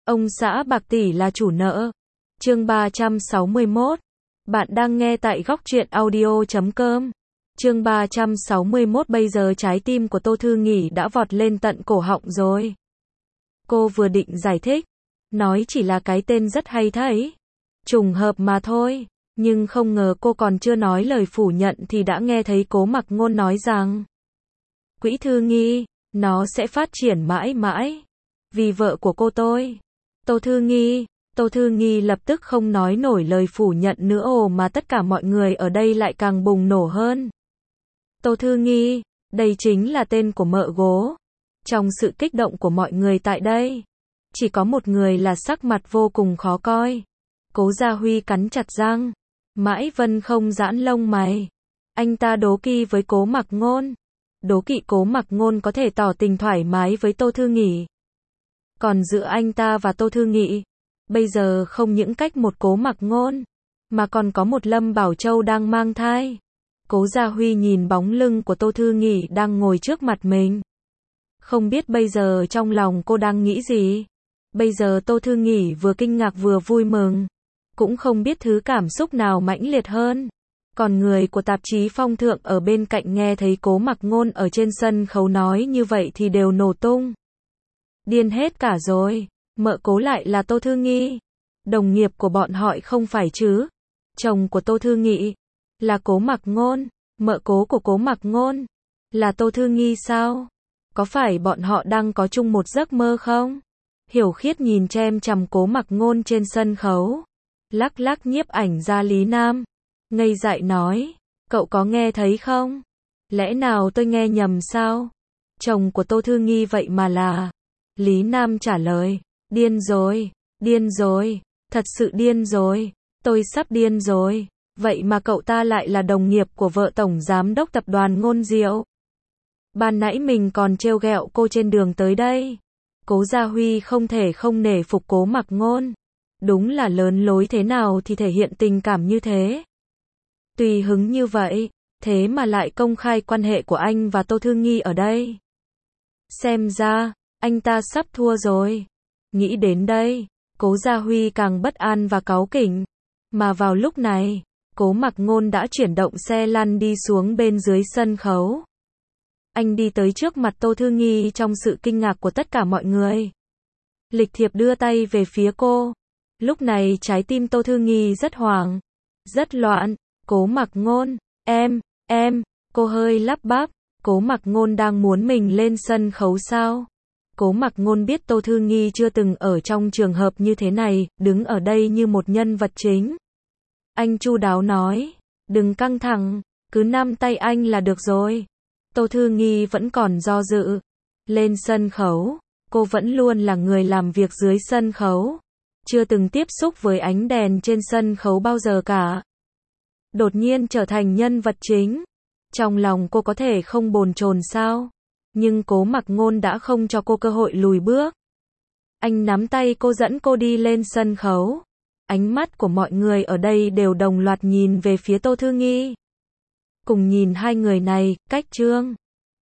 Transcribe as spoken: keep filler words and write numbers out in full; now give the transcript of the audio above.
Ông xã bạc tỷ là chủ nợ. Chương ba trăm sáu mươi mốt. Bạn đang nghe tại góc truyện audio chấm com. Chương ba trăm sáu mươi mốt. Bây giờ trái tim của Tô Thư Nghỉ đã vọt lên tận cổ họng rồi. Cô vừa định giải thích, nói chỉ là cái tên rất hay thấy, trùng hợp mà thôi, nhưng không ngờ cô còn chưa nói lời phủ nhận thì đã nghe thấy Cố Mặc Ngôn nói rằng Quỹ Thư Nghi, nó sẽ phát triển mãi mãi, vì vợ của cô tôi. Tô Thư Nghi, Tô Thư Nghi lập tức không nói nổi lời phủ nhận nữa, ồ mà tất cả mọi người ở đây lại càng bùng nổ hơn. Tô Thư Nghi, đây chính là tên của mợ gố. Trong sự kích động của mọi người tại đây, chỉ có một người là sắc mặt vô cùng khó coi. Cố Gia Huy cắn chặt răng, mãi vẫn không giãn lông mày. Anh ta đố kỵ với Cố Mặc Ngôn, đố kỵ Cố Mặc Ngôn có thể tỏ tình thoải mái với Tô Thư Nghỉ. Còn giữa anh ta và Tô Thư Nghị, bây giờ không những cách một Cố Mặc Ngôn, mà còn có một Lâm Bảo Châu đang mang thai. Cố Gia Huy nhìn bóng lưng của Tô Thư Nghỉ đang ngồi trước mặt mình. Không biết bây giờ trong lòng cô đang nghĩ gì. Bây giờ Tô Thư Nghỉ vừa kinh ngạc vừa vui mừng, cũng không biết thứ cảm xúc nào mãnh liệt hơn. Còn người của tạp chí Phong Thượng ở bên cạnh nghe thấy Cố Mặc Ngôn ở trên sân khấu nói như vậy thì đều nổ tung. Điên hết cả rồi, mợ Cố lại là Tô Thư Nghi. Đồng nghiệp của bọn họ không phải chứ? Chồng của Tô Thư Nghị là Cố Mặc Ngôn, mợ Cố của Cố Mặc Ngôn là Tô Thư Nghi sao? Có phải bọn họ đang có chung một giấc mơ không? Hiểu Khiết nhìn chem chằm Cố Mặc Ngôn trên sân khấu, lắc lắc nhiếp ảnh gia Lý Nam, ngây dại nói, cậu có nghe thấy không? Lẽ nào tôi nghe nhầm sao? Chồng của Tô Thư Nghi vậy mà là... Lý Nam trả lời, điên rồi, điên rồi, thật sự điên rồi, tôi sắp điên rồi, vậy mà cậu ta lại là đồng nghiệp của vợ Tổng Giám đốc Tập đoàn Ngôn Diệu. Ban nãy mình còn trêu ghẹo cô trên đường tới đây. Cố Gia Huy không thể không nể phục Cố Mặc Ngôn. Đúng là lớn lối thế nào thì thể hiện tình cảm như thế. Tùy hứng như vậy, thế mà lại công khai quan hệ của anh và Tô Thư Nghi ở đây. Xem ra, anh ta sắp thua rồi. Nghĩ đến đây, Cố Gia Huy càng bất an và cáu kỉnh. Mà vào lúc này, Cố Mặc Ngôn đã chuyển động xe lăn đi xuống bên dưới sân khấu. Anh đi tới trước mặt Tô Thư Nghi trong sự kinh ngạc của tất cả mọi người. Lịch thiệp đưa tay về phía cô. Lúc này trái tim Tô Thư Nghi rất hoảng, rất loạn. Cố Mặc Ngôn, em, em, cô hơi lắp bắp. Cố Mặc Ngôn đang muốn mình lên sân khấu sao? Cố Mặc Ngôn biết Tô Thư Nghi chưa từng ở trong trường hợp như thế này, đứng ở đây như một nhân vật chính. Anh chu đáo nói, đừng căng thẳng, cứ nắm tay anh là được rồi. Tô Thư Nghi vẫn còn do dự. Lên sân khấu, cô vẫn luôn là người làm việc dưới sân khấu, chưa từng tiếp xúc với ánh đèn trên sân khấu bao giờ cả. Đột nhiên trở thành nhân vật chính, trong lòng cô có thể không bồn chồn sao? Nhưng Cố Mặc Ngôn đã không cho cô cơ hội lùi bước. Anh nắm tay cô dẫn cô đi lên sân khấu. Ánh mắt của mọi người ở đây đều đồng loạt nhìn về phía Tô Thư Nghi. Cùng nhìn hai người này, cách trương,